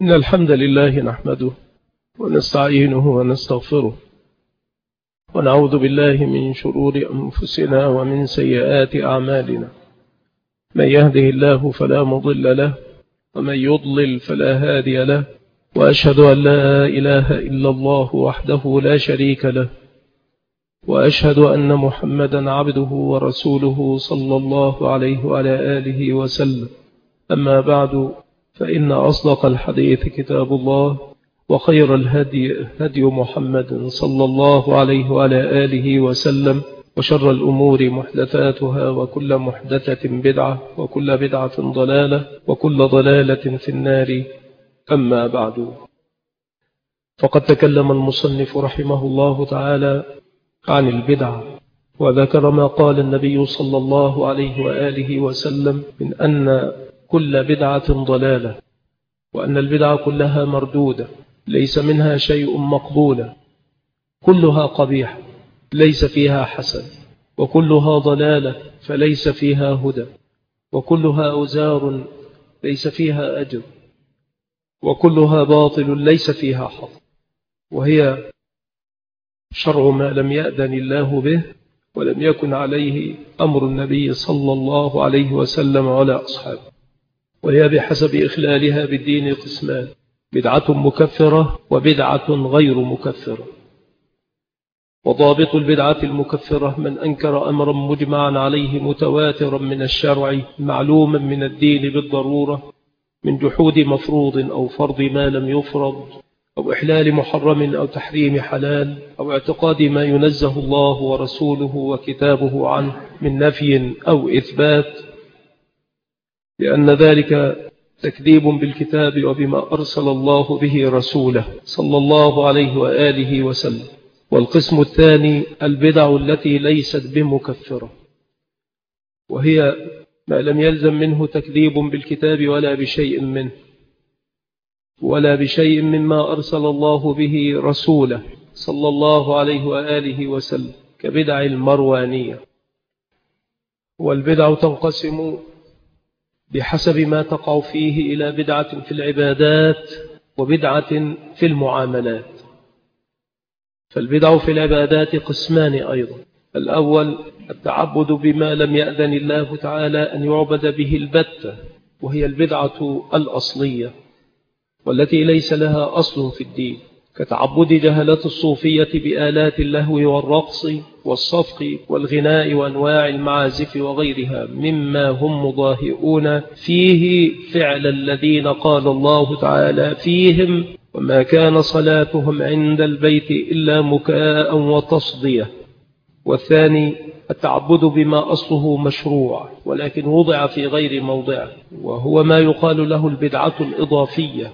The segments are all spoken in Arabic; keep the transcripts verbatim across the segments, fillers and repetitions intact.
إن الحمد لله نحمده ونستعينه ونستغفره ونعوذ بالله من شرور أنفسنا ومن سيئات أعمالنا. من يهده الله فلا مضل له ومن يضلل فلا هادي له، وأشهد أن لا إله إلا الله وحده لا شريك له، وأشهد أن محمدا عبده ورسوله صلى الله عليه وعلى آله وسلم. أما بعد، فإن أصدق الحديث كتاب الله، وخير الهدي هدي محمد صلى الله عليه وعلى آله وسلم، وشر الأمور محدثاتها، وكل محدثة بدعة، وكل بدعة ضلالة، وكل ضلالة في النار. أما بعد، فقد تكلم المصنف رحمه الله تعالى عن البدعة، وذكر ما قال النبي صلى الله عليه وآله وسلم من أن كل بدعة ضلالة، وأن البدعة كلها مردودة، ليس منها شيء مقبولة، كلها قبيحة ليس فيها حسن، وكلها ضلالة فليس فيها هدى، وكلها أوزار ليس فيها أجر، وكلها باطل ليس فيها حق، وهي شرع ما لم يأذن الله به ولم يكن عليه أمر النبي صلى الله عليه وسلم ولا أصحابه. وهي بحسب إخلالها بالدين قسمان: بدعة مكفرة وبدعة غير مكفرة. وضابط البدعة المكفرة من أنكر أمرا مجمعا عليه متواترا من الشرع معلوما من الدين بالضرورة، من جحود مفروض أو فرض ما لم يفرض، أو إحلال محرم أو تحريم حلال، أو اعتقاد ما ينزه الله ورسوله وكتابه عنه من نفي أو إثبات، لأن ذلك تكذيب بالكتاب وبما أرسل الله به رسوله صلى الله عليه وآله وسلم. والقسم الثاني البدع التي ليست بمكفرة، وهي ما لم يلزم منه تكذيب بالكتاب ولا بشيء منه ولا بشيء مما أرسل الله به رسوله صلى الله عليه وآله وسلم، كبدع المروانية. والبدع تنقسم بحسب ما تقع فيه إلى بدعة في العبادات وبدعة في المعاملات. فالبدع في العبادات قسمان أيضا: الأول التعبد بما لم يأذن الله تعالى أن يعبد به البتة، وهي البدعة الأصلية والتي ليس لها أصل في الدين، كتعبد جهلة الصوفية بآلات اللهو والرقص والصفق والغناء وأنواع المعازف وغيرها مما هم مضاهئون فيه فعل الذين قال الله تعالى فيهم: وما كان صلاتهم عند البيت إلا مكاء وتصدية. والثاني التعبد بما أصله مشروع ولكن وضع في غير موضعه، وهو ما يقال له البدعة الإضافية،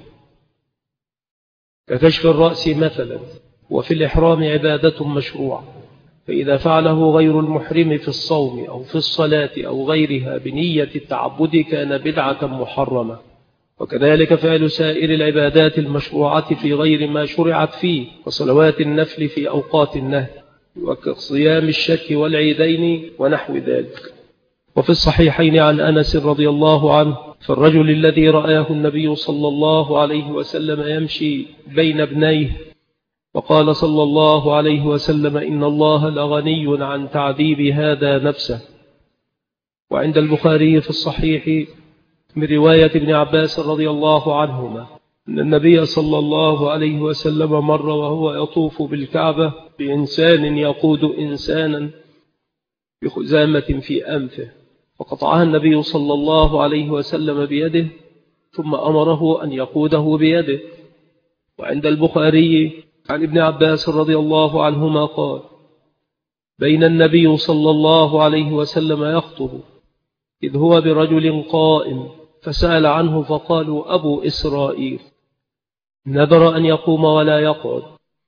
ككشف الرأس مثلا. وفي الإحرام عبادة مشروعة، فإذا فعله غير المحرم في الصوم أو في الصلاة أو غيرها بنية التعبد كان بدعة محرمة. وكذلك فعل سائر العبادات المشروعة في غير ما شرعت فيه، وصلوات النفل في أوقات النهي، وكصيام الشك والعيدين ونحو ذلك. وفي الصحيحين عن أنس رضي الله عنه في الرجل الذي رآه النبي صلى الله عليه وسلم يمشي بين ابنيه، وقال صلى الله عليه وسلم: إن الله لغني عن تعذيب هذا نفسه. وعند البخاري في الصحيح من رواية ابن عباس رضي الله عنهما أن النبي صلى الله عليه وسلم مر وهو يطوف بالكعبة بإنسان يقود إنسانا بخزامة في أنفه، فقطعها النبي صلى الله عليه وسلم بيده ثم أمره أن يقوده بيده. وعند البخاري عن ابن عباس رضي الله عنهما قال: بين النبي صلى الله عليه وسلم يخطب إذ هو برجل قائم، فسأل عنه فقالوا: أبو إسرائيل، نذر أن يقوم ولا يقعد،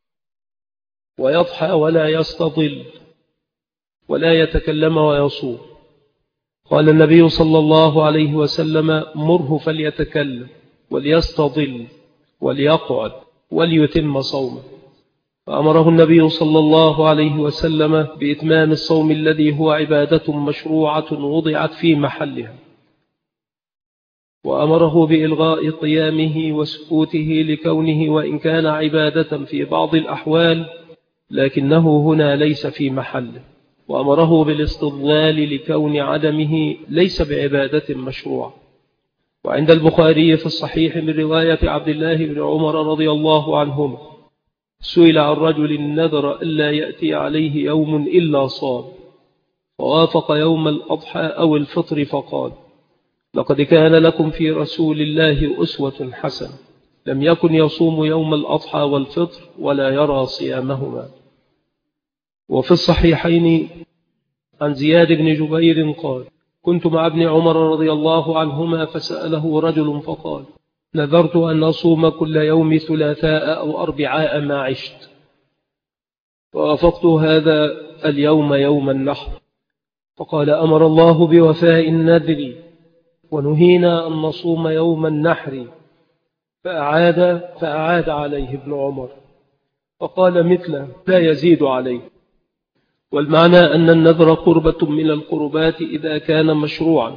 ويضحى ولا يستظل، ولا يتكلم ويصوم. قال النبي صلى الله عليه وسلم: مره فليتكلم وليستظل وليقعد وليتم صومه. فأمره النبي صلى الله عليه وسلم بإتمام الصوم الذي هو عبادة مشروعة وضعت في محلها. وأمره بإلغاء قيامه وسكوته لكونه وإن كان عبادة في بعض الأحوال لكنه هنا ليس في محله، وأمره بالاستظلال لكون عدمه ليس بعبادة مشروع. وعند البخاري في الصحيح من رواية عبد الله بن عمر رضي الله عنهما سئل عن رجل نذر ألا يأتي عليه يوم إلا صام فوافق يوم الأضحى أو الفطر فقال: لقد كان لكم في رسول الله أسوة حسنة، لم يكن يصوم يوم الأضحى والفطر ولا يرى صيامهما. وفي الصحيحين عن زياد بن جبير قال: كنت مع ابن عمر رضي الله عنهما فسأله رجل فقال: نذرت أن أصوم كل يوم ثلاثاء أو أربعاء ما عشت، ووافقت هذا اليوم يوم النحر، فقال: أمر الله بوفاء النذر ونهينا أن نصوم يوم النحر، فأعاد, فأعاد عليه ابن عمر فقال مثله لا يزيد عليه. والمعنى أن النذر قربة من القربات إذا كان مشروعا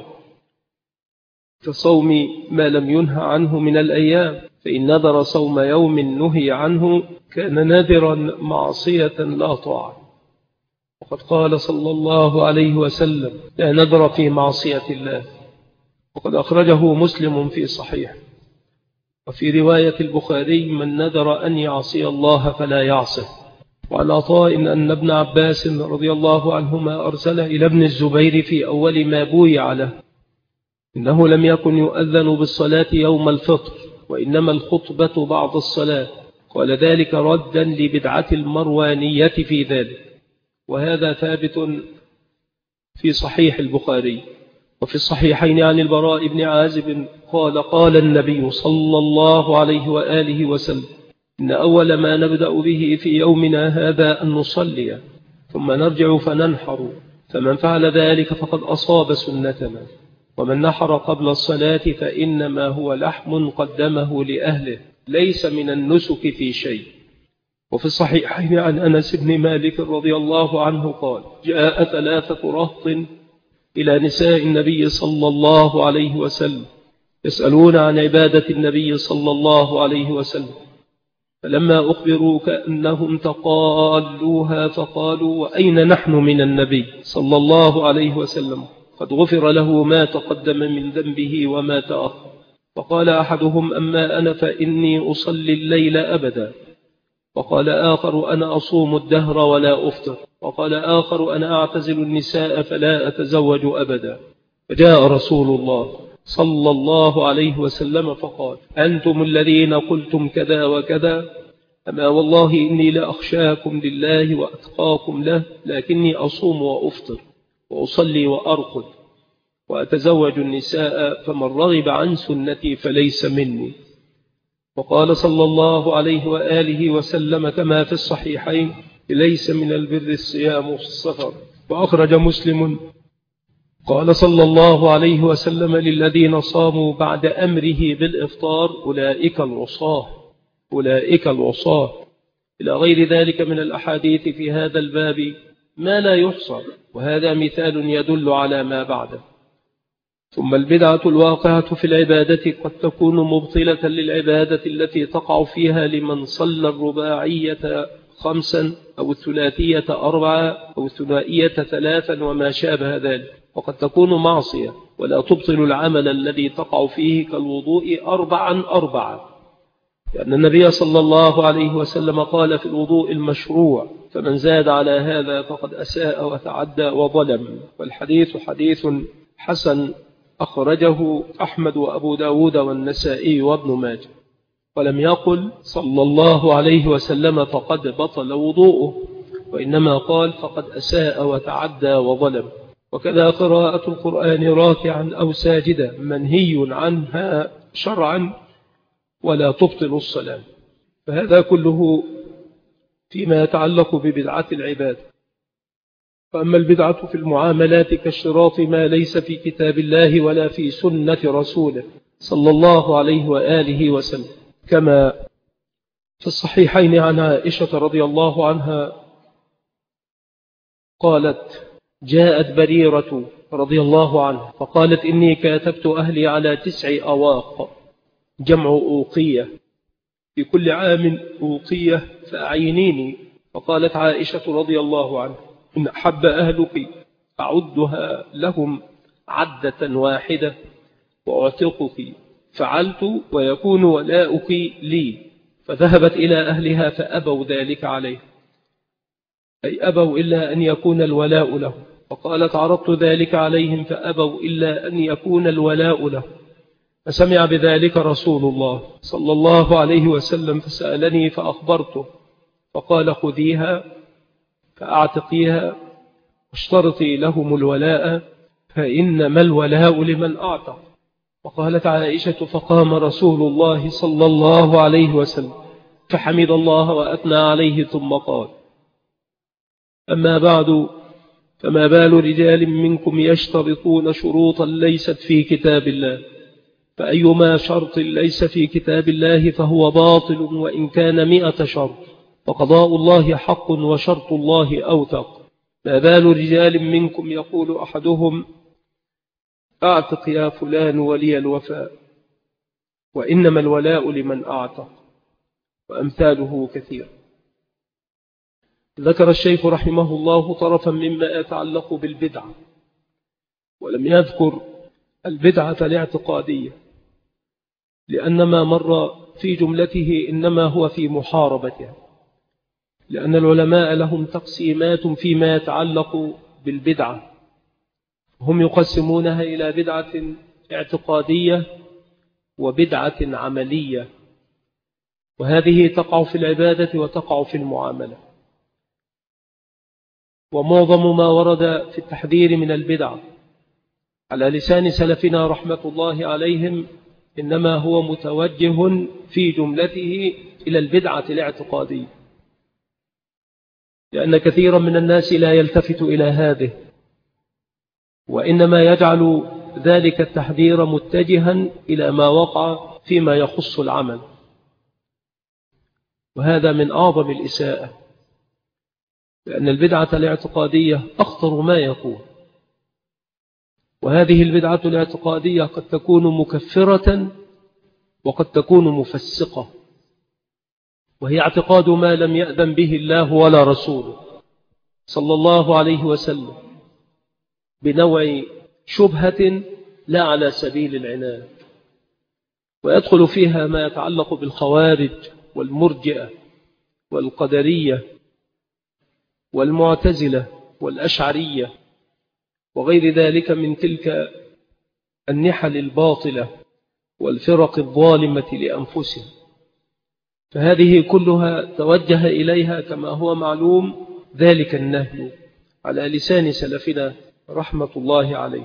كصوم ما لم ينهى عنه من الأيام، فإن نذر صوم يوم نهي عنه كان نذرا معصية لا طاعة. وقد قال صلى الله عليه وسلم: لا نذر في معصية الله. وقد أخرجه مسلم في صحيح. وفي رواية البخاري: من نذر أن يعصي الله فلا يعصه. وعن عطاء أن ابن عباس رضي الله عنهما أرسل إلى ابن الزبير في أول ما بويع له إنه لم يكن يؤذن بالصلاة يوم الفطر وإنما الخطبة بعد الصلاة، قال ذلك ردا لبدعة المروانية في ذلك. وهذا ثابت في صحيح البخاري. وفي الصحيحين عن البراء بن عازب قال: قال النبي صلى الله عليه وآله وسلم: إن أول ما نبدأ به في يومنا هذا أن نصلي ثم نرجع فننحر، فمن فعل ذلك فقد أصاب سنتنا، ومن نحر قبل الصلاة فإنما هو لحم قدمه لأهله ليس من النسك في شيء. وفي الصحيحين عن أنس بن مالك رضي الله عنه قال: جاء ثلاثة رهط إلى نساء النبي صلى الله عليه وسلم يسألون عن عبادة النبي صلى الله عليه وسلم، فلما أخبروا كأنهم تقالوها فقالوا: وأين نحن من النبي صلى الله عليه وسلم؟ قد غفر له ما تقدم من ذنبه وما تأخر. فقال أحدهم: أما أنا فإني أصلي الليل أبدا. وقال آخر: أنا أصوم الدهر ولا أفطر. وقال آخر: أنا أعتزل النساء فلا أتزوج أبدا. فجاء رسول الله صلى الله عليه وسلم فقال: أنتم الذين قلتم كذا وكذا، أما والله إني لأخشاكم لله وأتقاكم له، لكني أصوم وأفطر وأصلي وأرقد وأتزوج النساء، فمن رغب عن سنتي فليس مني. وقال صلى الله عليه وآله وسلم كما في الصحيحين: ليس من البر الصيام في السفر. وأخرج مسلم قال صلى الله عليه وسلم: للذين صاموا بعد أمره بالإفطار أولئك العصاة أولئك العصاة إلى غير ذلك من الأحاديث في هذا الباب ما لا يحصى، وهذا مثال يدل على ما بعده. ثم البدعة الواقعة في العبادة قد تكون مبطلة للعبادة التي تقع فيها لمن صلى الرباعية خمسا أو الثلاثية أربعة أو الثنائية ثلاثا وما شابه ذلك، وقد تكون معصية ولا تبطل العمل الذي تقع فيه كالوضوء أربعا أربعا، لأن النبي صلى الله عليه وسلم قال في الوضوء المشروع: فمن زاد على هذا فقد أساء وتعدى وظلم. والحديث حديث حسن أخرجه أحمد وأبو داود والنسائي وابن ماجه. ولم يقل صلى الله عليه وسلم فقد بطل وضوءه، وإنما قال فقد أساء وتعدى وظلم. وكذا قراءة القرآن راكعا أو ساجدا منهي عنها شرعا ولا تبطل الصلاة. فهذا كله فيما يتعلق ببدعة العباد. فأما البدعة في المعاملات كاشتراط ما ليس في كتاب الله ولا في سنة رسوله صلى الله عليه وآله وسلم، كما في الصحيحين عن عائشة رضي الله عنها قالت: جاءت بريرة رضي الله عنه فقالت إني كاتبت أهلي على تسع أواق جمع أوقية في كل عام أوقية فأعينيني. فقالت عائشة رضي الله عنها إن أحب أهلك أعدها لهم عدة واحدة وأعتقك. فعلت ويكون ولاؤك لي. فذهبت إلى أهلها فأبوا ذلك عليه، أي أبوا إلا أن يكون الولاء له. فقالت عرضت ذلك عليهم فأبوا إلا أن يكون الولاء له. فسمع بذلك رسول الله صلى الله عليه وسلم فسألني فأخبرته، فقال خذيها فأعتقيها واشترطي لهم الولاء فإنما الولاء لمن أعتق. وقالت عائشة فقام رسول الله صلى الله عليه وسلم فحمد الله وأثنى عليه ثم قال: أما بعد، فما بال رجال منكم يشترطون شروطا ليست في كتاب الله، فأيما شرط ليس في كتاب الله فهو باطل وإن كان مئة شرط، فقضاء الله حق وشرط الله أوثق. ما بال رجال منكم يقول أحدهم أعتق يا فلان ولي الوفاء، وإنما الولاء لمن أعتق، وأمثاله كثير. ذكر الشيخ رحمه الله طرفا مما يتعلق بالبدعة، ولم يذكر البدعة الاعتقادية، لأن ما مر في جملته إنما هو في محاربتها، لأن العلماء لهم تقسيمات فيما يتعلق بالبدعة، هم يقسمونها إلى بدعة اعتقادية وبدعة عملية، وهذه تقع في العبادة وتقع في المعاملة. ومعظم ما ورد في التحذير من البدعة على لسان سلفنا رحمة الله عليهم إنما هو متوجه في جملته إلى البدعة الاعتقادية، لأن كثيرا من الناس لا يلتفت إلى هذه، وإنما يجعل ذلك التحذير متجها إلى ما وقع فيما يخص العمل، وهذا من أعظم الإساءة، لأن البدعة الاعتقادية أخطر ما يكون. وهذه البدعة الاعتقادية قد تكون مكفرة وقد تكون مفسقة، وهي اعتقاد ما لم يأذن به الله ولا رسوله صلى الله عليه وسلم، بنوع شبهة لا على سبيل العناد. ويدخل فيها ما يتعلق بالخوارج والمرجئة والقدرية والمعتزلة والأشعرية وغير ذلك من تلك النحل الباطلة والفرق الظالمة لأنفسهم. فهذه كلها توجه إليها كما هو معلوم ذلك النهي على لسان سلفنا رحمة الله عليه.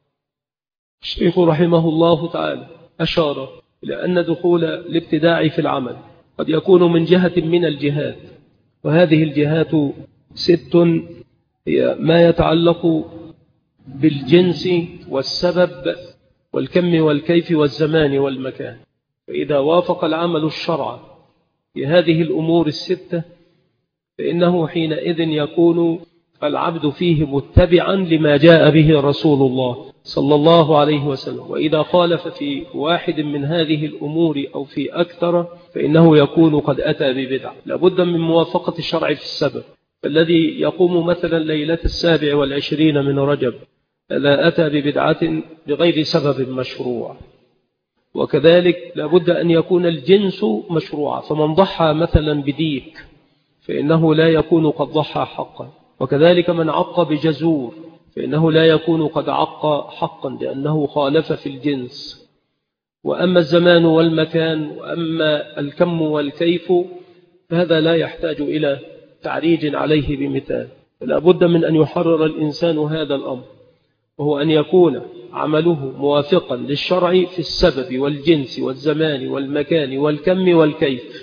الشيخ رحمه الله تعالى أشار إلى أن دخول الابتداع في العمل قد يكون من جهة من الجهات، وهذه الجهات ست، هي ما يتعلق بالجنس والسبب والكم والكيف والزمان والمكان. فإذا وافق العمل الشرع في هذه الأمور الستة فإنه حينئذ يكون العبد فيه متبعا لما جاء به رسول الله صلى الله عليه وسلم. وإذا خالف في واحد من هذه الأمور أو في أكثر فإنه يكون قد أتى ببدعة. لابد من موافقة الشرع في السبب، فالذي يقوم مثلا ليلة السابع والعشرين من رجب لا أتى ببدعة بغير سبب مشروع. وكذلك لابد أن يكون الجنس مشروعا، فمن ضحى مثلا بديك فإنه لا يكون قد ضحى حقا، وكذلك من عق بجزور فإنه لا يكون قد عق حقا لأنه خالف في الجنس. وأما الزمان والمكان وأما الكم والكيف فهذا لا يحتاج إلى تعريج عليه بمثال. فلا بد من أن يحرر الإنسان هذا الأمر، وهو أن يكون عمله موافقا للشرع في السبب والجنس والزمان والمكان والكم والكيف.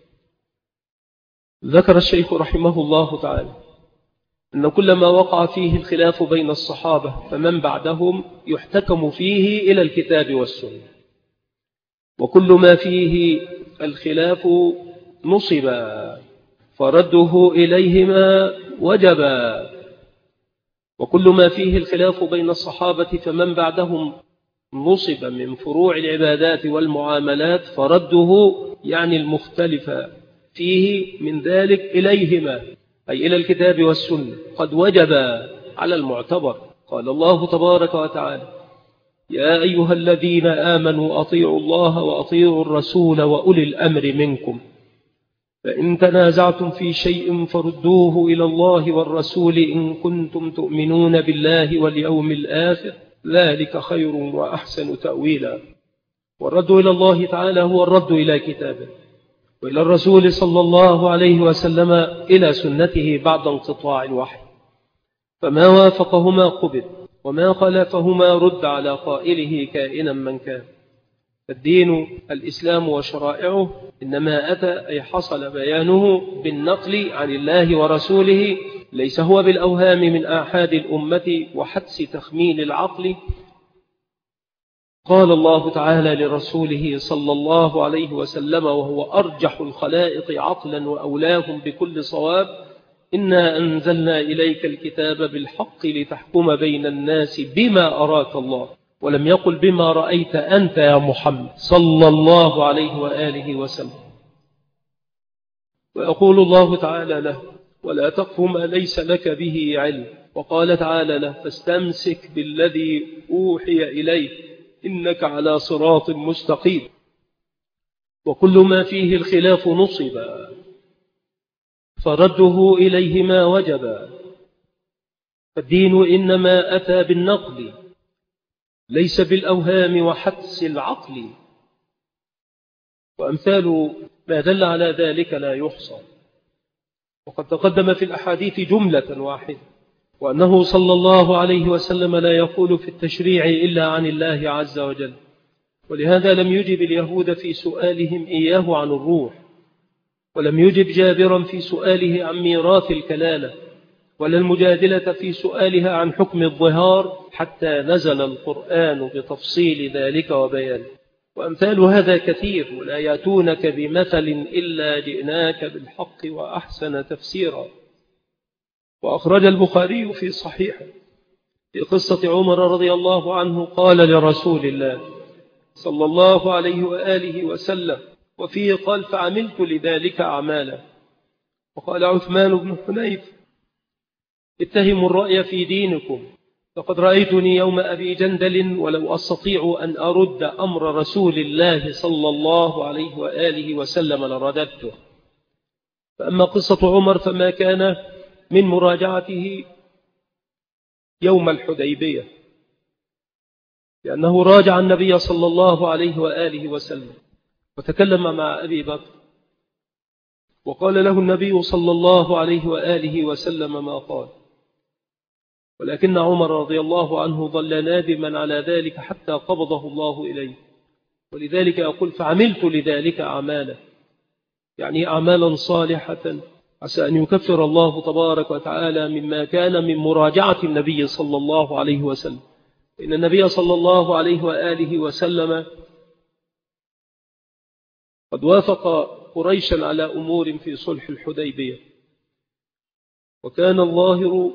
ذكر الشيخ رحمه الله تعالى أن كل ما وقع فيه الخلاف بين الصحابة فمن بعدهم يحتكم فيه إلى الكتاب والسنة، وكل ما فيه الخلاف نصب فرده إليهما وجبا. وكل ما فيه الخلاف بين الصحابة فمن بعدهم نصب من فروع العبادات والمعاملات فرده يعني المختلف فيه من ذلك إليهما أي إلى الكتاب والسنة قد وجب على المعتبر. قال الله تبارك وتعالى: يا أيها الذين آمنوا أطيعوا الله وأطيعوا الرسول وأولي الأمر منكم فإن تنازعتم في شيء فردوه إلى الله والرسول إن كنتم تؤمنون بالله واليوم الآخر ذلك خير وأحسن تأويلا. والرد إلى الله تعالى هو الرد إلى كتابه، وإلى الرسول صلى الله عليه وسلم إلى سنته بعد انقطاع الوحي، فما وافقهما قبل وما خالفهما رد على قائله كائنا من كان. الدين الإسلام وشرائعه إنما أتى أي حصل بيانه بالنقل عن الله ورسوله، ليس هو بالأوهام من آحاد الأمة وحدس تخمين العقل. قال الله تعالى لرسوله صلى الله عليه وسلم وهو أرجح الخلائق عقلا وأولاهم بكل صواب: إنا أنزلنا إليك الكتاب بالحق لتحكم بين الناس بما أراك الله، ولم يقل بما رأيت أنت يا محمد صلى الله عليه وآله وسلم. ويقول الله تعالى له: ولا تقف ما ليس لك به علم. وقال تعالى له: فاستمسك بالذي أوحي إليك إنك على صراط مستقيم. وكل ما فيه الخلاف نصب فرده إليهما وجب. فالدين إنما أتى بالنقل ليس بالأوهام وحدس العقل، وأمثال ما دل على ذلك لا يحصى. وقد تقدم في الأحاديث جملة واحدة وأنه صلى الله عليه وسلم لا يقول في التشريع إلا عن الله عز وجل، ولهذا لم يجب اليهود في سؤالهم إياه عن الروح، ولم يجب جابرا في سؤاله عن ميراث الكلالة، ولا المجادلة في سؤالها عن حكم الظهار حتى نزل القرآن بتفصيل ذلك وبيانه. وأمثال هذا كثير، ولا يأتونك بمثل إلا جئناك بالحق وأحسن تفسيرا. وأخرج البخاري في صحيحه في قصة عمر رضي الله عنه قال لرسول الله صلى الله عليه وآله وسلم، وفيه قال: فعملت لذلك أعمالا. وقال عثمان بن حنيف: اتهموا الرأي في دينكم، لقد رأيتني يوم أبي جندل ولو أستطيع أن أرد أمر رسول الله صلى الله عليه وآله وسلم لرددته. فأما قصة عمر فما كان من مراجعته يوم الحديبية، لأنه راجع النبي صلى الله عليه وآله وسلم وتكلم مع أبي بكر، وقال له النبي صلى الله عليه وآله وسلم ما قال، ولكن عمر رضي الله عنه ظل نادما على ذلك حتى قبضه الله إليه. ولذلك أقول: فعملت لذلك أعمالا، يعني أعمالا صالحة عسى أن يكفر الله تبارك وتعالى مما كان من مراجعة النبي صلى الله عليه وسلم. إن النبي صلى الله عليه وآله وسلم قد وافق قريشا على أمور في صلح الحديبية، وكان الظاهر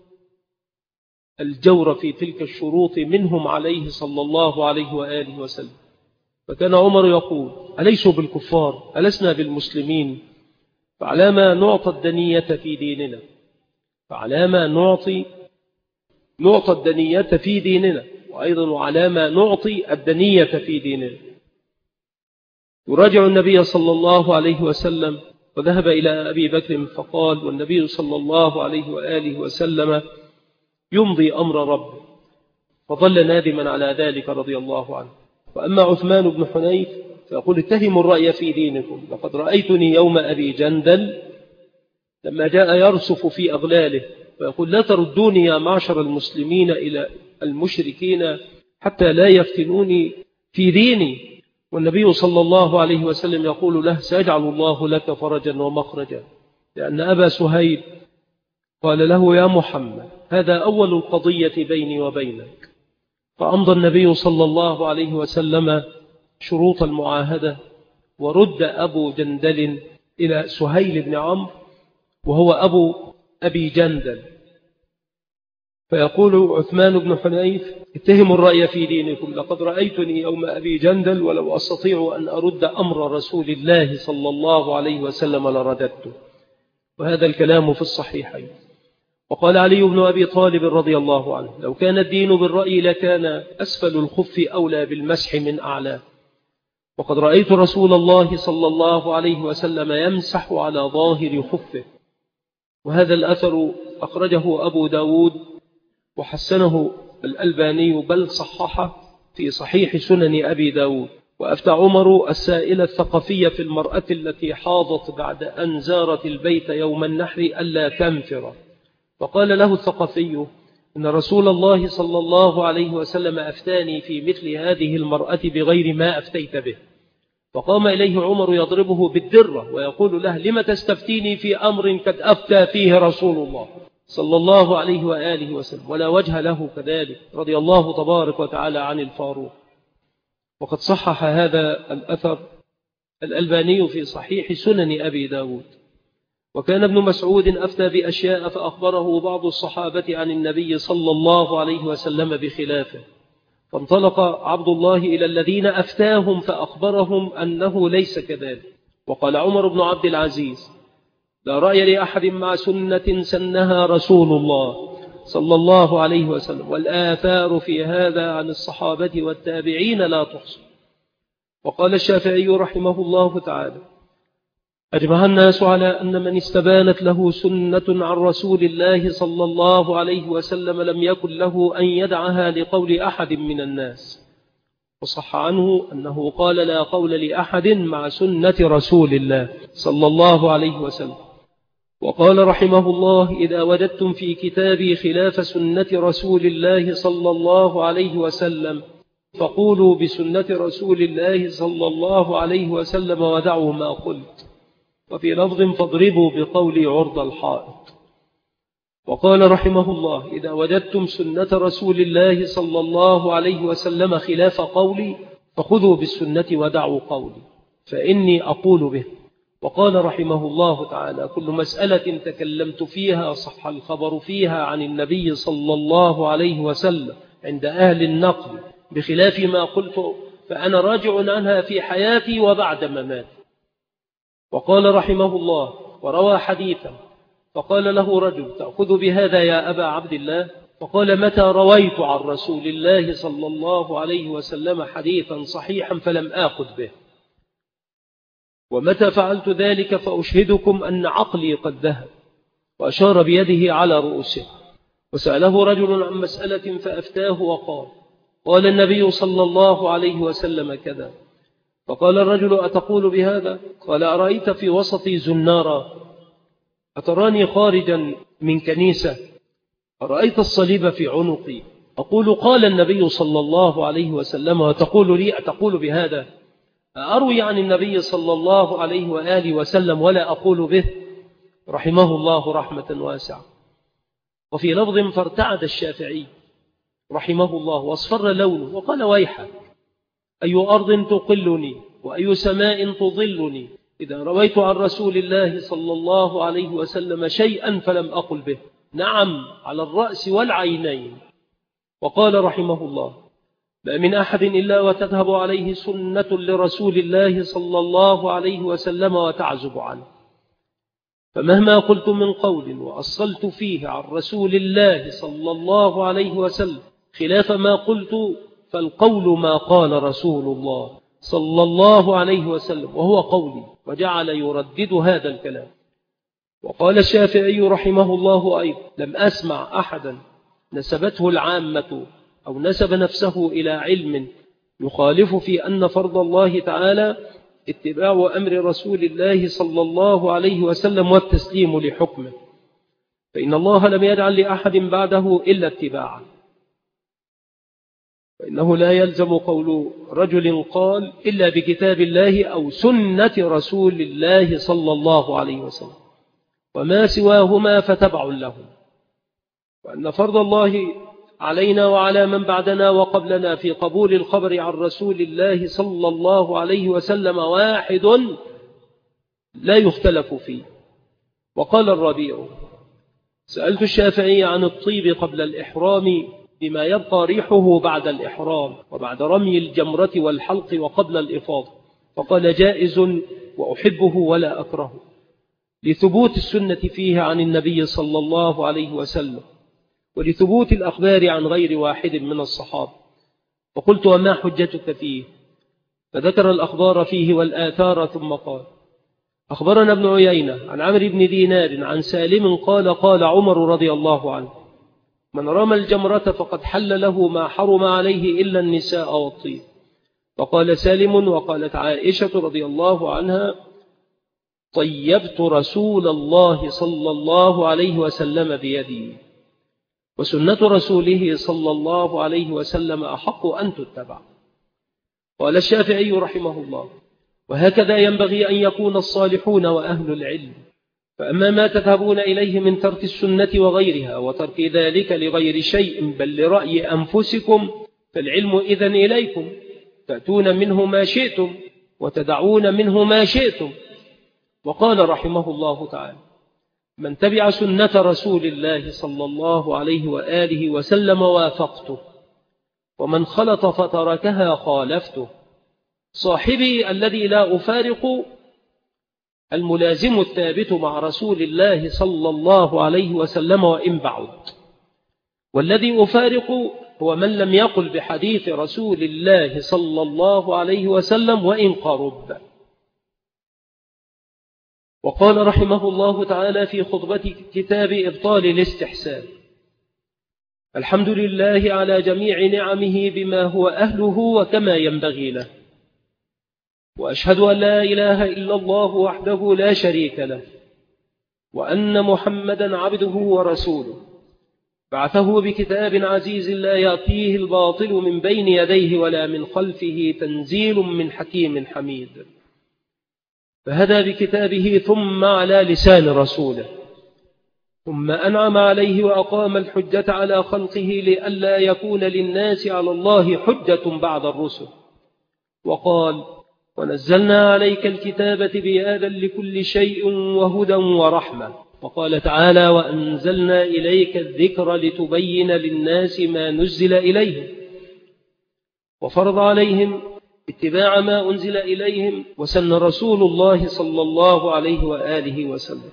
الجور في تلك الشروط منهم عليه صلى الله عليه وآله وسلم. فكان عمر يقول: أليسوا بالكفار؟ ألسنا بالمسلمين؟ فعلى ما نعطى الدنية في ديننا فعلى ما نعطي نعطى الدنية في ديننا وأيضا على ما نعطي الدنية في ديننا. يراجع النبي صلى الله عليه وسلم وذهب إلى أبي بكر فقال، والنبي صلى الله عليه وآله وسلم يمضي أمر ربه، فظل نادما على ذلك رضي الله عنه. وأما عثمان بن حنيف فيقول: اتهموا الرأي في دينكم، لقد رأيتني يوم أبي جندل لما جاء يرسف في أغلاله، فيقول: لا تردوني يا معشر المسلمين إلى المشركين حتى لا يفتنوني في ديني. والنبي صلى الله عليه وسلم يقول له: سيجعل الله لك فرجا ومخرجا، لأن أبا سهيل قال له: يا محمد، هذا أول القضية بيني وبينك. فأمضى النبي صلى الله عليه وسلم شروط المعاهدة، ورد أبو جندل إلى سهيل بن عمرو وهو أبو أبي جندل، فيقول عثمان بن حنيف: اتهموا الرأي في دينكم، لقد رأيتني يوم أبي جندل ولو أستطيع أن أرد أمر رسول الله صلى الله عليه وسلم لرددته. وهذا الكلام في الصحيحين. وقال علي بن أبي طالب رضي الله عنه: لو كان الدين بالرأي لكان أسفل الخف أولى بالمسح من أعلاه. وقد رأيت رسول الله صلى الله عليه وسلم يمسح على ظاهر خفه. وهذا الأثر أخرجه أبو داود وحسنه الألباني بل صححه في صحيح سنن أبي داود. وأفتى عمر السائل الثقفية في المرأة التي حاضت بعد أن زارت البيت يوم النحر ألا تنفر، فقال له الثقفي: إن رسول الله صلى الله عليه وسلم أفتاني في مثل هذه المرأة بغير ما أفتيت به. فقام إليه عمر يضربه بالدرة ويقول له: لم تستفتيني في أمر قد أفتى فيه رسول الله صلى الله عليه وآله وسلم؟ ولا وجه له كذلك، رضي الله تبارك وتعالى عن الفاروق. وقد صحح هذا الأثر الألباني في صحيح سنن أبي داود. وكان ابن مسعود أفتى بأشياء فأخبره بعض الصحابة عن النبي صلى الله عليه وسلم بخلافه، فانطلق عبد الله إلى الذين أفتاهم فأخبرهم أنه ليس كذلك. وقال عمر بن عبد العزيز: لا رأي لأحد مع سنة سنها رسول الله صلى الله عليه وسلم، والآثار في هذا عن الصحابة والتابعين لا تحصى. وقال الشافعي رحمه الله تعالى: أجمع الناس على أن من استبانت له سنة عن رسول الله صلى الله عليه وسلم لم يكن له أن يدعها لقول أحد من الناس. وصح عنه أنه قال: لا قول لأحد مع سنة رسول الله صلى الله عليه وسلم. وقال رحمه الله: إذا وجدتم في كتابي خلاف سنة رسول الله صلى الله عليه وسلم فقولوا بسنة رسول الله صلى الله عليه وسلم ودعوا ما قلت. وفي لفظ: فاضربوا بقول عرض الحائط. وقال رحمه الله: إذا وجدتم سنة رسول الله صلى الله عليه وسلم خلاف قولي فخذوا بالسنة ودعوا قولي فإني أقول به. وقال رحمه الله تعالى: كل مسألة تكلمت فيها صح الخبر فيها عن النبي صلى الله عليه وسلم عند أهل النقل بخلاف ما قلت فأنا راجع عنها في حياتي وبعد مماتي. وقال رحمه الله: وروى حديثا فقال له رجل: تأخذ بهذا يا أبا عبد الله؟ فقال: متى رويت عن رسول الله صلى الله عليه وسلم حديثا صحيحا فلم آخذ به؟ ومتى فعلت ذلك فأشهدكم أن عقلي قد ذهب. وأشار بيده على رؤوسه. وسأله رجل عن مسألة فأفتاه وقال: قال النبي صلى الله عليه وسلم كذا. فقال الرجل: أتقول بهذا؟ قال: أرأيت في وسطي زنارا، أتراني خارجا من كنيسة، أرأيت الصليب في عنقي، أقول قال النبي صلى الله عليه وسلم وتقول لي أتقول بهذا؟ أروي عن النبي صلى الله عليه وآله وسلم ولا أقول به؟ رحمه الله رحمة واسعة. وفي لفظ: فارتعد الشافعي رحمه الله واصفر لونه وقال: ويحك، أي أرض تقلني وأي سماء تظلني إذا رويت عن رسول الله صلى الله عليه وسلم شيئا فلم أقل به. نعم، على الرأس والعينين. وقال رحمه الله: ما من أحد إلا وتذهب عليه سنة لرسول الله صلى الله عليه وسلم وتعزب عنه، فمهما قلت من قول وأصلت فيه عن رسول الله صلى الله عليه وسلم خلاف ما قلت فالقول ما قال رسول الله صلى الله عليه وسلم وهو قولي، وجعل يردد هذا الكلام. وقال الشافعي رحمه الله أيضا: لم أسمع أحدا نسبته العامة أو نسب نفسه إلى علم يخالف في أن فرض الله تعالى اتباع أمر رسول الله صلى الله عليه وسلم والتسليم لحكمه، فإن الله لم يجعل لأحد بعده إلا اتباعا. فإنه لا يلزم قول رجل قال إلا بكتاب الله أو سنة رسول الله صلى الله عليه وسلم، وما سواهما فتبع لهم. وأن فرض الله علينا وعلى من بعدنا وقبلنا في قبول الخبر عن رسول الله صلى الله عليه وسلم واحد لا يختلف فيه. وقال الربيع: سألت الشافعي عن الطيب قبل الإحرام بما يبقى ريحه بعد الإحرام وبعد رمي الجمرة والحلق وقبل الإفاضة، فقال جائز وأحبه ولا أكره، لثبوت السنة فيه عن النبي صلى الله عليه وسلم، ولثبوت الأخبار عن غير واحد من الصحابة. فقلت: وما حجتك فيه؟ فذكر الأخبار فيه والآثار، ثم قال: أخبرنا ابن عيينة عن عمرو بن دينار عن سالم قال: قال عمر رضي الله عنه: من رمى الجمرة فقد حل له ما حرم عليه إلا النساء والطيب. فقال سالم: وقالت عائشة رضي الله عنها: طيبت رسول الله صلى الله عليه وسلم بيدي، وسنة رسوله صلى الله عليه وسلم أحق أن تتبع. قال الشافعي رحمه الله: وهكذا ينبغي أن يكون الصالحون وأهل العلم. فأما ما تذهبون إليه من ترك السنة وغيرها وترك ذلك لغير شيء بل لرأي أنفسكم، فالعلم إذن إليكم، تأتون منه ما شئتم وتدعون منه ما شئتم. وقال رحمه الله تعالى: من تبع سنة رسول الله صلى الله عليه وآله وسلم وافقته، ومن خلط فتركها خالفته. صاحبي الذي لا أفارق الملازم الثابت مع رسول الله صلى الله عليه وسلم وإن بعد، والذي أفارق هو من لم يقل بحديث رسول الله صلى الله عليه وسلم وإن قرب. وقال رحمه الله تعالى في خطبة كتاب إبطال الاستحسان: الحمد لله على جميع نعمه بما هو أهله وكما ينبغي له، وأشهد أن لا إله إلا الله وحده لا شريك له، وأن محمدا عبده ورسوله، بعثه بكتاب عزيز لا يأتيه الباطل من بين يديه ولا من خلفه، تنزيل من حكيم حميد. فهدى بكتابه ثم على لسان رسوله، ثم أنعم عليه وأقام الحجة على خلقه لئلا يكون للناس على الله حجة بعد الرسل. وقال: ونزلنا عليك الكتاب تبيانا لكل شيء وهدى ورحمة. وقال تعالى: وأنزلنا إليك الذكر لتبين للناس ما نزل إليهم، وفرض عليهم اتباع ما أنزل إليهم، وسن رسول الله صلى الله عليه وآله وسلم.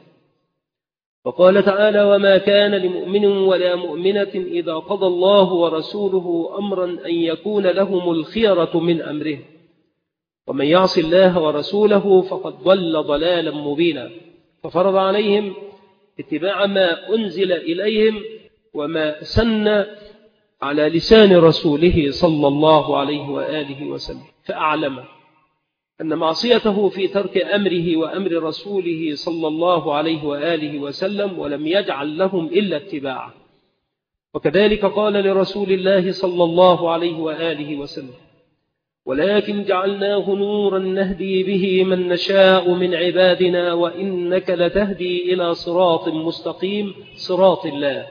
وقال تعالى: وما كان لمؤمن ولا مؤمنة إذا قضى الله ورسوله أمرا أن يكون لهم الخيرة من أمره، ومن يعص الله ورسوله فقد ضل ضلالا مبينا. ففرض عليهم اتباع ما أنزل إليهم وما سن على لسان رسوله صلى الله عليه وآله وسلم، فأعلم أن معصيته في ترك أمره وأمر رسوله صلى الله عليه وآله وسلم، ولم يجعل لهم إلا اتباعه. وكذلك قال لرسول الله صلى الله عليه وآله وسلم: ولكن جعلناه نورا نهدي به من نشاء من عبادنا وإنك لتهدي إلى صراط مستقيم، صراط الله،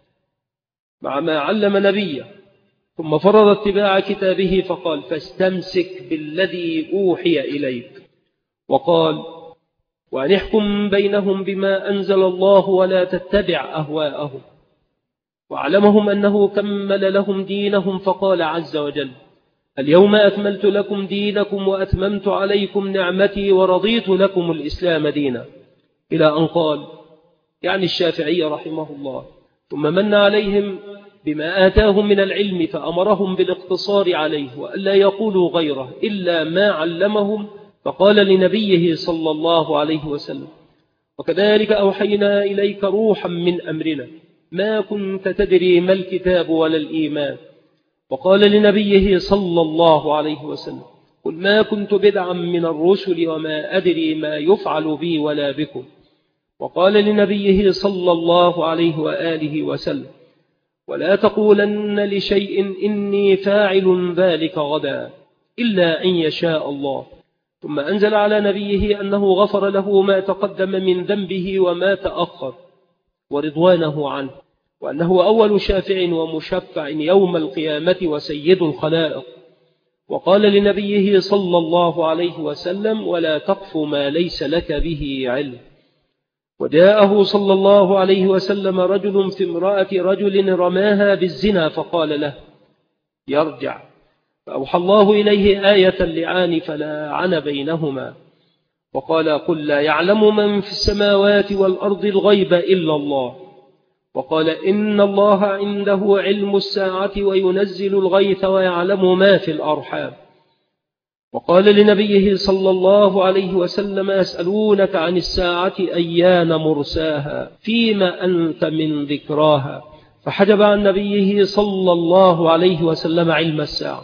مع ما علم نبيه. ثم فرض اتباع كتابه فقال: فاستمسك بالذي أوحي إليك. وقال: وأن احكم بينهم بما أنزل الله ولا تتبع أهواءهم. وعلمهم أنه كمل لهم دينهم، فقال عز وجل: اليوم أكملت لكم دينكم وأتممت عليكم نعمتي ورضيت لكم الإسلام دينا، إلى أن قال، يعني الشافعي رحمه الله: ثم من عليهم بما آتاهم من العلم، فأمرهم بالاقتصار عليه وألا يقولوا غيره إلا ما علمهم، فقال لنبيه صلى الله عليه وسلم: وكذلك أوحينا إليك روحا من أمرنا ما كنت تدري ما الكتاب ولا الإيمان. وقال لنبيه صلى الله عليه وسلم: قل ما كنت بدعا من الرسل وما أدري ما يفعل بي ولا بكم. وقال لنبيه صلى الله عليه وآله وسلم: ولا تقولن لشيء إني فاعل ذلك غدا إلا أن يشاء الله. ثم أنزل على نبيه أنه غفر له ما تقدم من ذنبه وما تأخر ورضوانه عنه، وأنه أول شافع ومشفع يوم القيامة وسيد الخلائق. وقال لنبيه صلى الله عليه وسلم: ولا تقف ما ليس لك به علم. وجاءه صلى الله عليه وسلم رجل في امرأة رجل رماها بالزنا فقال له يرجع، فأوحى الله إليه آية اللعان فلاعن بينهما وقال قل لا يعلم من في السماوات والأرض الغيب إلا الله، وقال إن الله عنده علم الساعة وينزل الغيث ويعلم ما في الأرحام، وقال لنبيه صلى الله عليه وسلم يسألونك عن الساعة أيان مرساها فيما أنت من ذكراها، فحجب عن نبيه صلى الله عليه وسلم علم الساعة.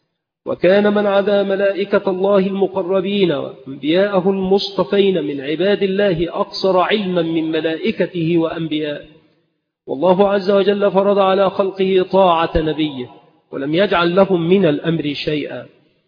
وكان من عدا ملائكة الله المقربين وأنبياءه المصطفين من عباد الله أقصر علما من ملائكته وأنبيائه، والله عز وجل فرض على خلقه طاعة نبيه ولم يجعل لهم من الأمر شيئا.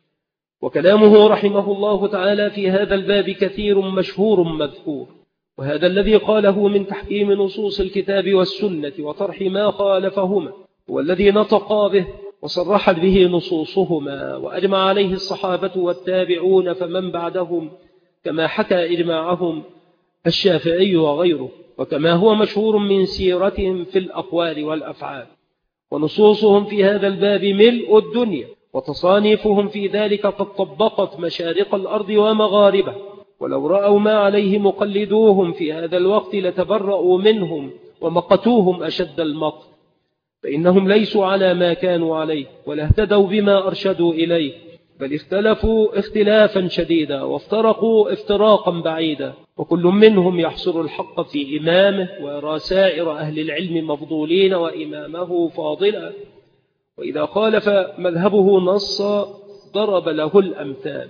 وكلامه رحمه الله تعالى في هذا الباب كثير مشهور مذكور، وهذا الذي قاله من تحكيم نصوص الكتاب والسنة وطرح ما خالفهما هو الذي نطقا به وصرحت به نصوصهما وأجمع عليه الصحابة والتابعون فمن بعدهم، كما حكى إجماعهم الشافعي وغيره، وكما هو مشهور من سيرتهم في الأقوال والأفعال. ونصوصهم في هذا الباب ملء الدنيا، وتصانيفهم في ذلك قد طبقت مشارق الأرض ومغاربها، ولو رأوا ما عليه مقلدوهم في هذا الوقت لتبرأوا منهم ومقتوهم أشد المقت، فإنهم ليسوا على ما كانوا عليه ولا اهتدوا بما أرشدوا إليه، بل اختلفوا اختلافا شديدا وافترقوا افتراقا بعيدا، وكل منهم يحصر الحق في إمامه ويرى سائر أهل العلم مفضولين وإمامه فاضلا، وإذا خالف مذهبه نصا ضرب له الأمثال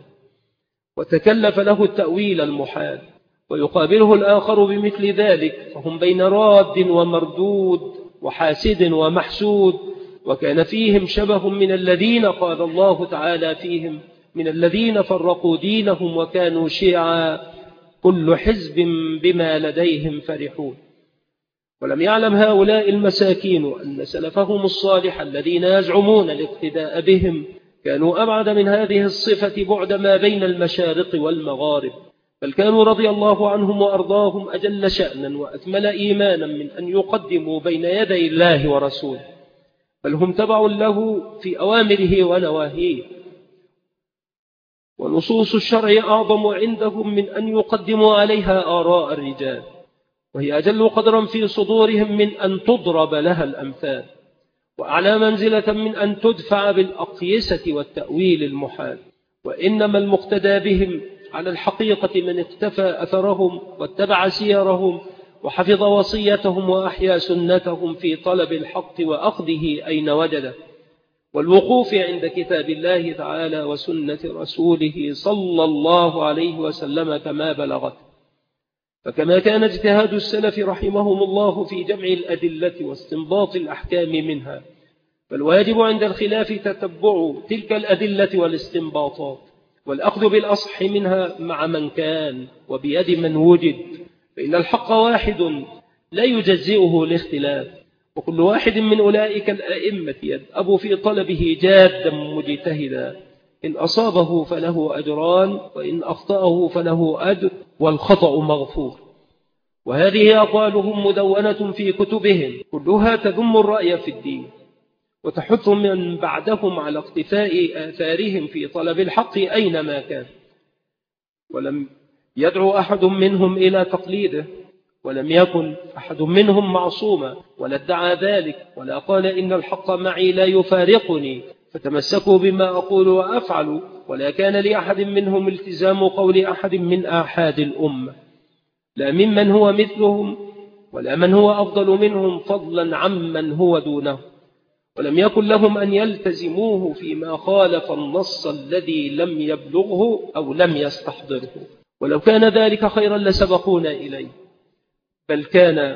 وتكلف له التأويل المحال، ويقابله الآخر بمثل ذلك، فهم بين راد ومردود وحاسد ومحسود. وكان فيهم شبه من الذين قال الله تعالى فيهم من الذين فرقوا دينهم وكانوا شيعا كل حزب بما لديهم فرحون. ولم يعلم هؤلاء المساكين أن سلفهم الصالح الذين يزعمون الاقتداء بهم كانوا أبعد من هذه الصفة بعد ما بين المشارق والمغارب، بل كانوا رضي الله عنهم وأرضاهم أجل شأنا وأكمل إيمانا من أن يقدموا بين يدي الله ورسوله، بل هم تبع له في أوامره ونواهيه. ونصوص الشرع أعظم عندهم من أن يقدموا عليها آراء الرجال، وهي أجل قدرا في صدورهم من أن تضرب لها الأمثال، وأعلى منزلة من أن تدفع بالأقيسة والتأويل المحال. وإنما المقتدى بهم على الحقيقة من اقتفى أثرهم واتبع سيرهم وحفظ وصيتهم وأحيا سنتهم في طلب الحق وأخذه أين وجده، والوقوف عند كتاب الله تعالى وسنة رسوله صلى الله عليه وسلم كما بلغت. فكما كان اجتهاد السلف رحمهم الله في جمع الأدلة واستنباط الأحكام منها، فالواجب عند الخلاف تتبع تلك الأدلة والاستنباطات والأخذ بالأصح منها مع من كان وبيد من وجد، فإن الحق واحد لا يجزئه الاختلاف، وكل واحد من أولئك الأئمة يدأب في طلبه جادا مجتهدا، إن أصابه فله أجران وإن أخطأه فله أجر والخطأ مغفور. وهذه أقوالهم مدونة في كتبهم كلها تذم الرأي في الدين وتحث من بعدهم على اقتفاء آثارهم في طلب الحق أينما كان، ولم يدعو أحد منهم إلى تقليده، ولم يكن أحد منهم معصوما ولا ادعى ذلك ولا قال إن الحق معي لا يفارقني فتمسكوا بما أقول وأفعل، ولا كان لأحد منهم التزام قول أحد من آحاد الأمة، لا ممن هو مثلهم ولا من هو أفضل منهم فضلا عمن هو دونه، ولم يكن لهم أن يلتزموه فيما خالف النص الذي لم يبلغه أو لم يستحضره، ولو كان ذلك خيرا لسبقونا إليه، بل كان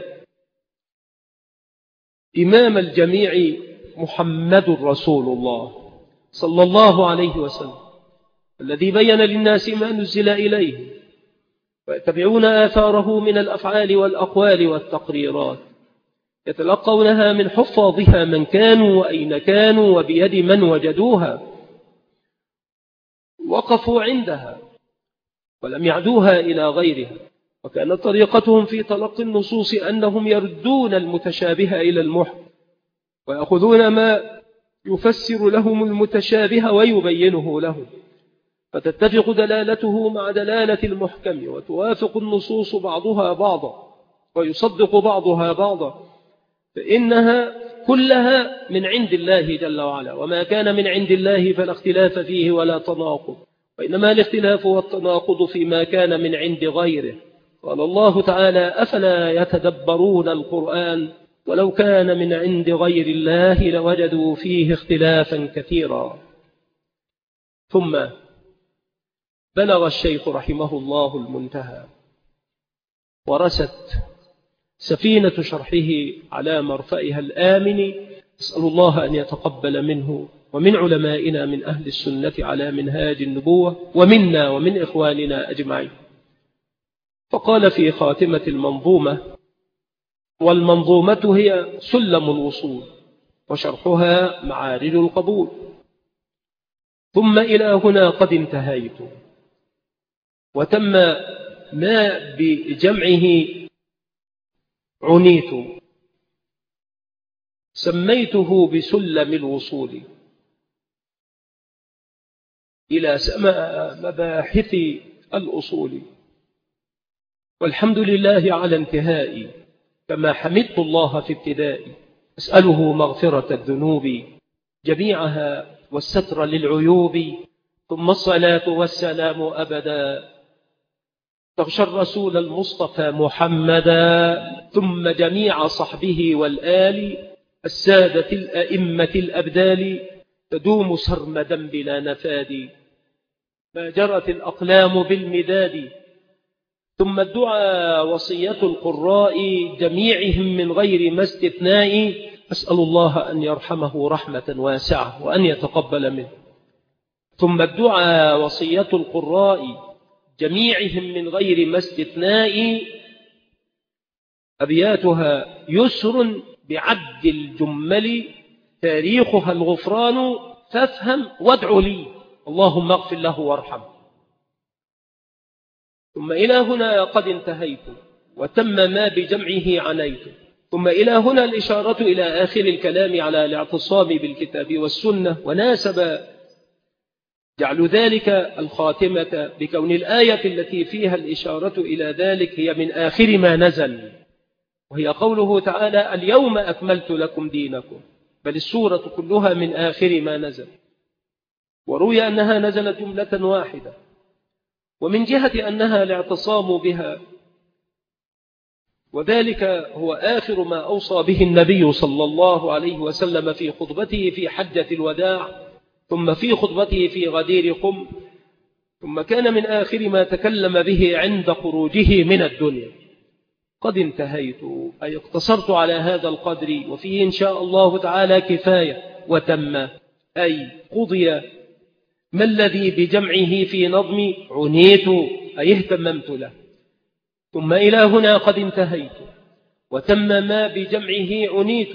إمام الجميع محمد رسول الله صلى الله عليه وسلم الذي بين للناس ما نزل إليه، ويتبعون آثاره من الأفعال والأقوال والتقريرات، يتلقونها من حفاظها من كانوا وأين كانوا وبيد من وجدوها، وقفوا عندها ولم يعدوها إلى غيرها، وكانت طريقتهم في تلقي النصوص أنهم يردون المتشابه إلى المحكم ويأخذون ما يفسر لهم المتشابه ويبينه لهم، فتتفق دلالته مع دلالة المحكم وتوافق النصوص بعضها بعضا ويصدق بعضها بعضا، فإنها كلها من عند الله جل وعلا، وما كان من عند الله فلا اختلاف فيه ولا تناقض، وإنما الاختلاف والتناقض فيما كان من عند غيره. قال الله تعالى: أفلا يتدبرون القرآن ولو كان من عند غير الله لوجدوا فيه اختلافا كثيرا. ثم بلغ الشيخ رحمه الله المنتهى ورست سفينة شرحه على مرفئها الآمن، أسأل الله أن يتقبل منه ومن علمائنا من أهل السنة على منهاج النبوة ومنا ومن إخواننا أجمعين. فقال في خاتمة المنظومة: والمنظومة هي سلم الوصول وشرحها معارج القبول. ثم إلى هنا قد انتهيت، وتم ما بجمعه عنيت، سميته بسلم الوصول إلى سماء مباحث الأصول. والحمد لله على انتهائي، كما حمدت الله في ابتدائي، أسأله مغفرة الذنوب جميعها والستر للعيوب، ثم الصلاة والسلام أبدا تغشى الرسول المصطفى محمدا، ثم جميع صحبه والآل السادة الأئمة الأبدال، تدوم سرمدا بلا نفاد ما جرت الأقلام بالمداد. ثم الدعاء وصية القراء جميعهم من غير ما استثناء، أسأل الله أن يرحمه رحمة واسعة وأن يتقبل منه. ثم الدعاء وصية القراء جميعهم من غير ما استثناء، أبياتها يسر بعد الجمل تاريخها الغفران، فافهم وادع لي اللهم اغفر له وارحمه. ثم إلى هنا قد انتهيت، وتم ما بجمعه عنيت. ثم إلى هنا الإشارة إلى آخر الكلام على الاعتصام بالكتاب والسنة، وناسب جعل ذلك الخاتمة بكون الآية التي فيها الإشارة إلى ذلك هي من آخر ما نزل، وهي قوله تعالى: اليوم أكملت لكم دينكم، بل السورة كلها من آخر ما نزل. وروي أنها نزلت جملة واحدة، ومن جهة أنها الاعتصام بها، وذلك هو آخر ما أوصى به النبي صلى الله عليه وسلم في خطبته في حجة الوداع، ثم في خطبته في غدير قم، ثم كان من آخر ما تكلم به عند خروجه من الدنيا. قد انتهيت، أي اقتصرت على هذا القدر، وفيه إن شاء الله تعالى كفاية وتم، أي قضي ما الذي بجمعه في نظم عنيت، أي اهتممت له. ثم إلى هنا قد انتهيت، وتم ما بجمعه عنيت،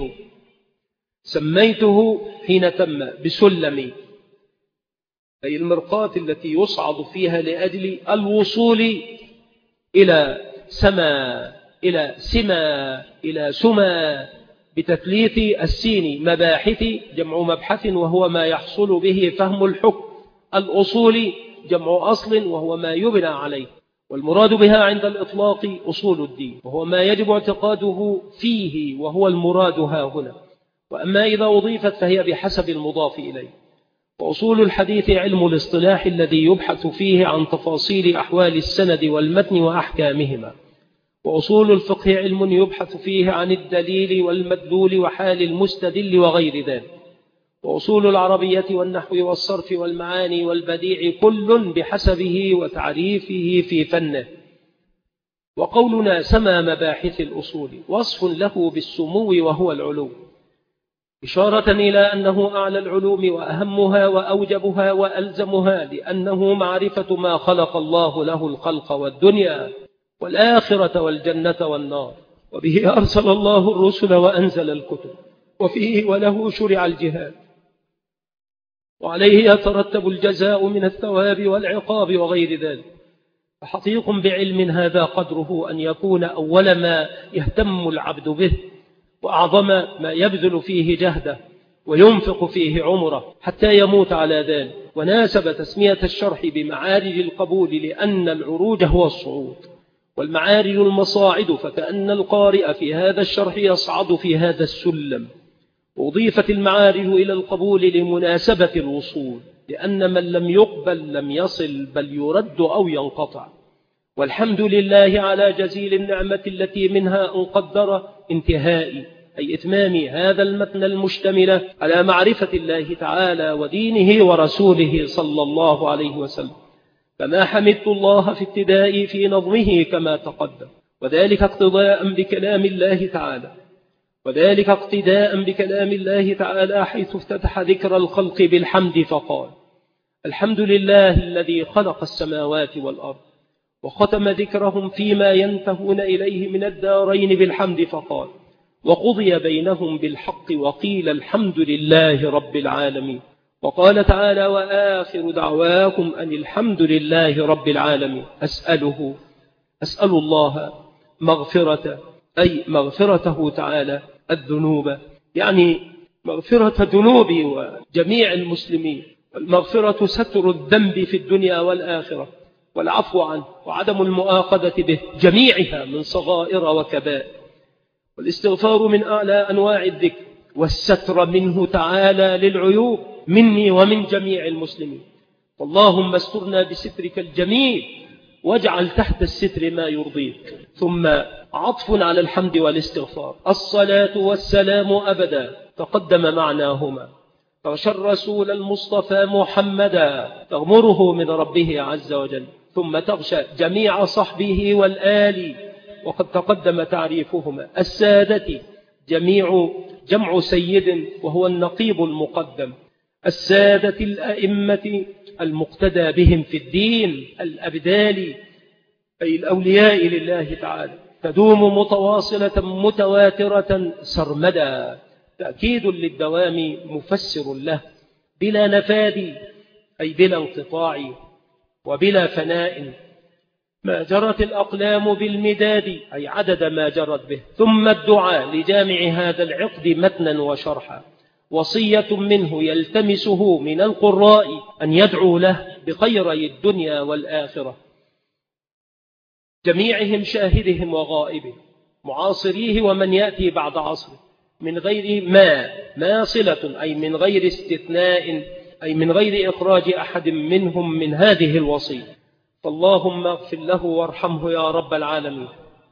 سميته حين تم بسلم، أي المرقاة التي يصعد فيها لأجل الوصول إلى سما، إلى سما، إلى سما، بتثليث السين، مباحث جمع مبحث وهو ما يحصل به فهم الحكم، الأصول جمع أصل وهو ما يبنى عليه، والمراد بها عند الإطلاق أصول الدين، وهو ما يجب اعتقاده فيه، وهو المراد ها هنا. وأما إذا أضيفت فهي بحسب المضاف إليه. وأصول الحديث علم الاصطلاح الذي يبحث فيه عن تفاصيل أحوال السند والمتن وأحكامهما. وأصول الفقه علم يبحث فيه عن الدليل والمدلول وحال المستدل وغير ذلك. وأصول العربية والنحو والصرف والمعاني والبديع كل بحسبه وتعريفه في فنه. وقولنا سما مباحث الأصول وصف له بالسمو وهو العلو، إشارة إلى أنه أعلى العلوم وأهمها وأوجبها وألزمها، لأنه معرفة ما خلق الله له الخلق والدنيا والآخرة والجنة والنار، وبه أرسل الله الرسل وأنزل الكتب، وفيه وله شرع الجهاد، وعليه يترتب الجزاء من الثواب والعقاب وغير ذلك. فحقيق بعلم هذا قدره أن يكون أول ما يهتم العبد به وأعظم ما يبذل فيه جهده وينفق فيه عمره حتى يموت على ذلك. وناسب تسمية الشرح بمعارج القبول لأن العروج هو الصعود والمعارج المصاعد، فكأن القارئ في هذا الشرح يصعد في هذا السلم. وأضيفت المعارج إلى القبول لمناسبة الوصول، لأن من لم يقبل لم يصل بل يرد أو ينقطع. والحمد لله على جزيل النعمة التي منها أن قدر انتهائي أي إتمام هذا المتن المشتمل على معرفة الله تعالى ودينه ورسوله صلى الله عليه وسلم. فما حمدت الله في ابتدائي في نظمه كما تقدم، وذلك اقتداء بكلام الله تعالى وذلك اقتداء بكلام الله تعالى حيث افتتح ذكر الخلق بالحمد فقال: الحمد لله الذي خلق السماوات والأرض، وختم ذكرهم فيما ينتهون إليه من الدارين بالحمد فقال: وقضي بينهم بالحق وقيل الحمد لله رب العالمين. وقال تعالى: وآخر دعواكم أن الحمد لله رب العالمين. أسأله أسأل الله مغفرة أي مغفرته تعالى الذنوب، يعني مغفرة ذنوبي وجميع المسلمين. والمغفرة ستر الذنب في الدنيا والآخرة، والعفو عنه وعدم المؤاخذة به جميعها من صغائر وكبائر. والاستغفار من أعلى أنواع الذكر، والستر منه تعالى للعيوب مني ومن جميع المسلمين. اللهم استرنا بسترك الجميل واجعل تحت الستر ما يرضيك. ثم عطف على الحمد والاستغفار: الصلاة والسلام أبدا تقدم معناهما. تغشى الرسول المصطفى محمدا تغمره من ربه عز وجل، ثم تغشى جميع صحبه والآل وقد تقدم تعريفهما. السادة جميع جمع سيد وهو النقيب المقدم. السادة الأئمة المقتدى بهم في الدين، الأبدال أي الأولياء لله تعالى، تدوم متواصلة متواترة سرمدا، تأكيد للدوام مفسر له، بلا نفاد أي بلا انقطاع وبلا فناء. ما جرت الأقلام بالمداد أي عدد ما جرت به. ثم الدعاء لجامع هذا العقد متنا وشرحا، وصية منه يلتمسه من القراء أن يدعو له بخيري الدنيا والآخرة، جميعهم شاهدهم وغائبهم، معاصريه ومن يأتي بعد عصره، من غير ما ما صلة أي من غير استثناء أي من غير إخراج أحد منهم من هذه الوصية. فاللهم اغفر له وارحمه يا رب العالمين.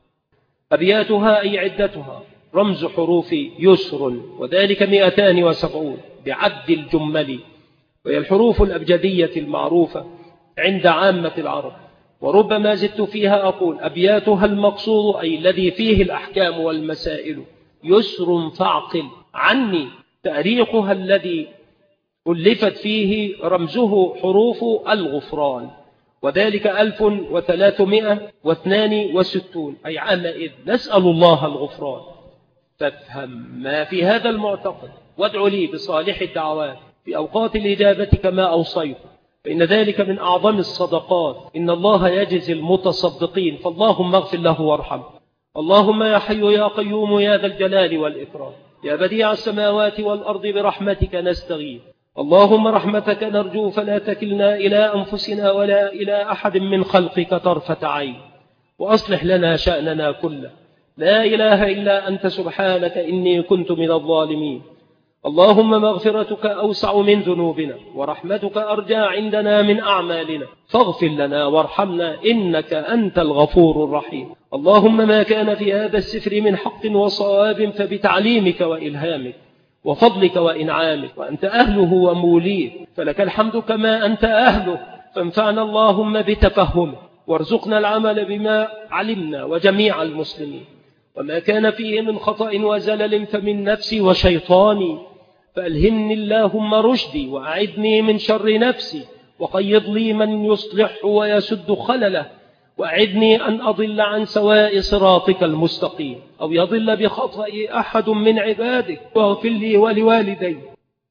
أبياتها أي عدتها رمز حروف يسر، وذلك مئتان وسبعون بعد الجمل، وهي الحروف الأبجدية المعروفة عند عامة العرب. وربما زدت فيها أقول: أبياتها المقصود أي الذي فيه الأحكام والمسائل. يسر فاعقل عني تأريخها الذي ألفت فيه رمزه حروف الغفران، وذلك ألف وثلاثمائة واثنان وستون أي عامئذ نسأل الله الغفران. فافهم ما في هذا المعتقد وادعو لي بصالح الدعوات في أوقات الإجابة كما أوصيت، فإن ذلك من أعظم الصدقات. إن الله يجزي المتصدقين، فاللهم اغفر له وارحمه. اللهم يا حي يا قيوم يا ذا الجلال والإكرام، يا بديع السماوات والأرض برحمتك نستغيث. اللهم رحمتك نرجو فلا تكلنا إلى أنفسنا ولا إلى أحد من خلقك طرفة عين، وأصلح لنا شأننا كله. لا إله إلا أنت سبحانك إني كنت من الظالمين. اللهم مغفرتك أوسع من ذنوبنا، ورحمتك أرجى عندنا من أعمالنا، فاغفر لنا وارحمنا إنك أنت الغفور الرحيم. اللهم ما كان في هذا السفر من حق وصواب فبتعليمك وإلهامك وفضلك وإنعامك، وأنت أهله وموليه، فلك الحمد كما أنت أهله. فانفعنا اللهم بتفهمه، وارزقنا العمل بما علمنا وجميع المسلمين. وما كان فيه من خطأ وزلل فمن نفسي وشيطاني، فألهمني اللهم رشدي، وأعدني من شر نفسي، وقيض لي من يصلح ويسد خلله، وأعدني أن أضل عن سواء صراطك المستقيم، أو يضل بخطئي أحد من عبادك، واغفر لي ولوالدي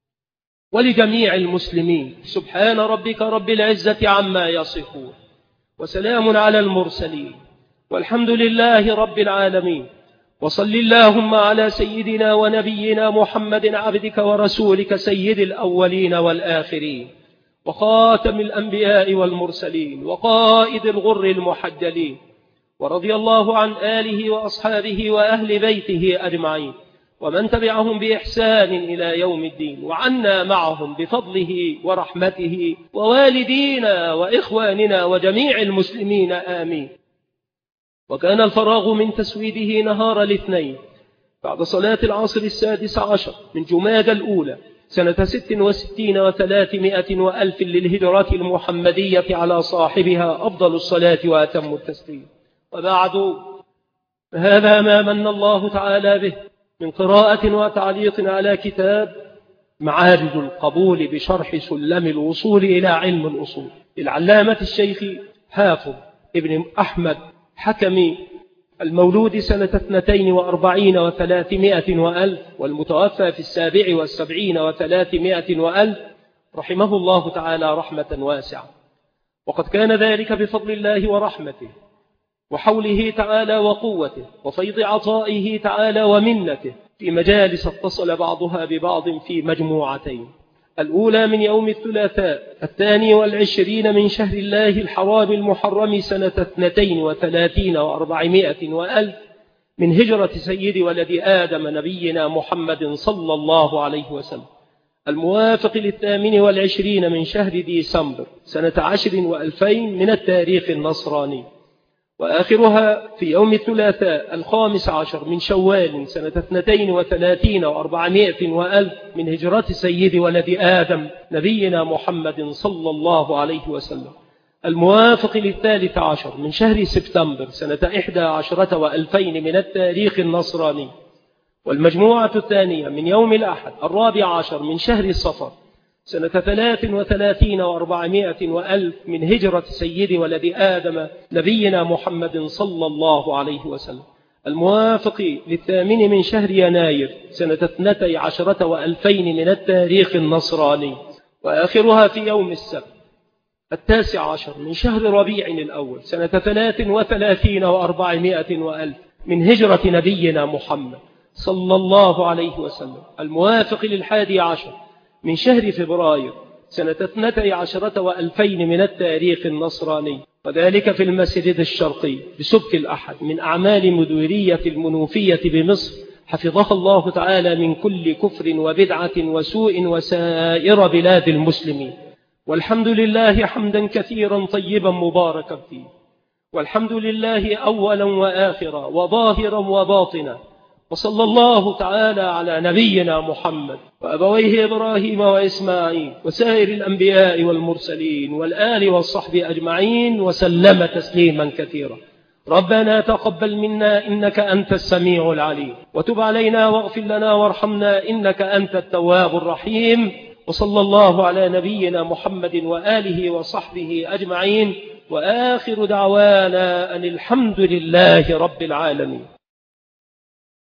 ولجميع المسلمين. سبحان ربك رب العزة عما يصفون، وسلام على المرسلين، والحمد لله رب العالمين. وصل اللهم على سيدنا ونبينا محمد عبدك ورسولك سيد الأولين والآخرين، وخاتم الأنبياء والمرسلين، وقائد الغر المحجلين، ورضي الله عن آله وأصحابه وأهل بيته أجمعين، ومن تبعهم بإحسان إلى يوم الدين، وعنا معهم بفضله ورحمته، ووالدينا وإخواننا وجميع المسلمين آمين. وكان الفراغ من تسويده نهار الاثنين بعد صلاة العصر السادس عشر من جمادى الأولى سنة ست وستين وثلاثمائة وألف للهجرة المحمدية على صاحبها أفضل الصلاة وأتم التسليم. وبعد، هذا ما من الله تعالى به من قراءة وتعليق على كتاب معارج القبول بشرح سلم الوصول إلى علم الأصول للعلامة الشيخ حافظ ابن أحمد حكمي، المولود سنة اثنتين وأربعين وثلاثمائة وألف، والمتوفى في السابع والسبعين وثلاثمائة وألف، رحمه الله تعالى رحمة واسعة. وقد كان ذلك بفضل الله ورحمته وحوله تعالى وقوته وفيض عطائه تعالى ومنته في مجالس اتصل بعضها ببعض في مجموعتين. الأولى من يوم الثلاثاء الثاني والعشرين من شهر الله الحرام المحرم سنة اثنتين وثلاثين وأربعمائة وألف من هجرة سيد ولد آدم نبينا محمد صلى الله عليه وسلم، الموافق للثامن والعشرين من شهر ديسمبر سنة عشر وألفين من التاريخ النصراني، وآخرها في يوم الثلاثاء الخامس عشر من شوال سنة اثنتين وثلاثين وأربعمائة وألف من هجرة سيد ولد آدم نبينا محمد صلى الله عليه وسلم، الموافق للثالث عشر من شهر سبتمبر سنة إحدى عشرة وألفين من التاريخ النصراني، والمجموعة الثانية من يوم الأحد الرابع عشر من شهر صفر سنة ثلاث وثلاثين وأربعمائة وألف من هجرة سيد ولد آدم نبينا محمد صلى الله عليه وسلم، الموافق للثامن من شهر يناير سنة اثنتي عشرة وألفين من التاريخ النصراني، وآخرها في يوم السبت التاسع عشر من شهر ربيع الأول سنة ثلاث وثلاثين وأربعمائة وألف من هجرة نبينا محمد صلى الله عليه وسلم، الموافق للحادي عشر من شهر فبراير سنة اثنتي عشرة وألفين من التاريخ النصراني، وذلك في المسجد الشرقي بسبت الأحد من أعمال مديرية المنوفية بمصر، حفظها الله تعالى من كل كفر وبدعة وسوء وسائر بلاد المسلمين. والحمد لله حمدا كثيرا طيبا مباركا فيه، والحمد لله أولا وآخرا وظاهرا وباطنا، وصلى الله تعالى على نبينا محمد وأبويه إبراهيم وإسماعيل وسائر الأنبياء والمرسلين والآل والصحب أجمعين وسلم تسليما كثيرا. ربنا تقبل منا إنك أنت السميع العليم، وتب علينا واغفر لنا وارحمنا إنك أنت التواب الرحيم. وصلى الله على نبينا محمد وآله وصحبه أجمعين، وآخر دعوانا أن الحمد لله رب العالمين.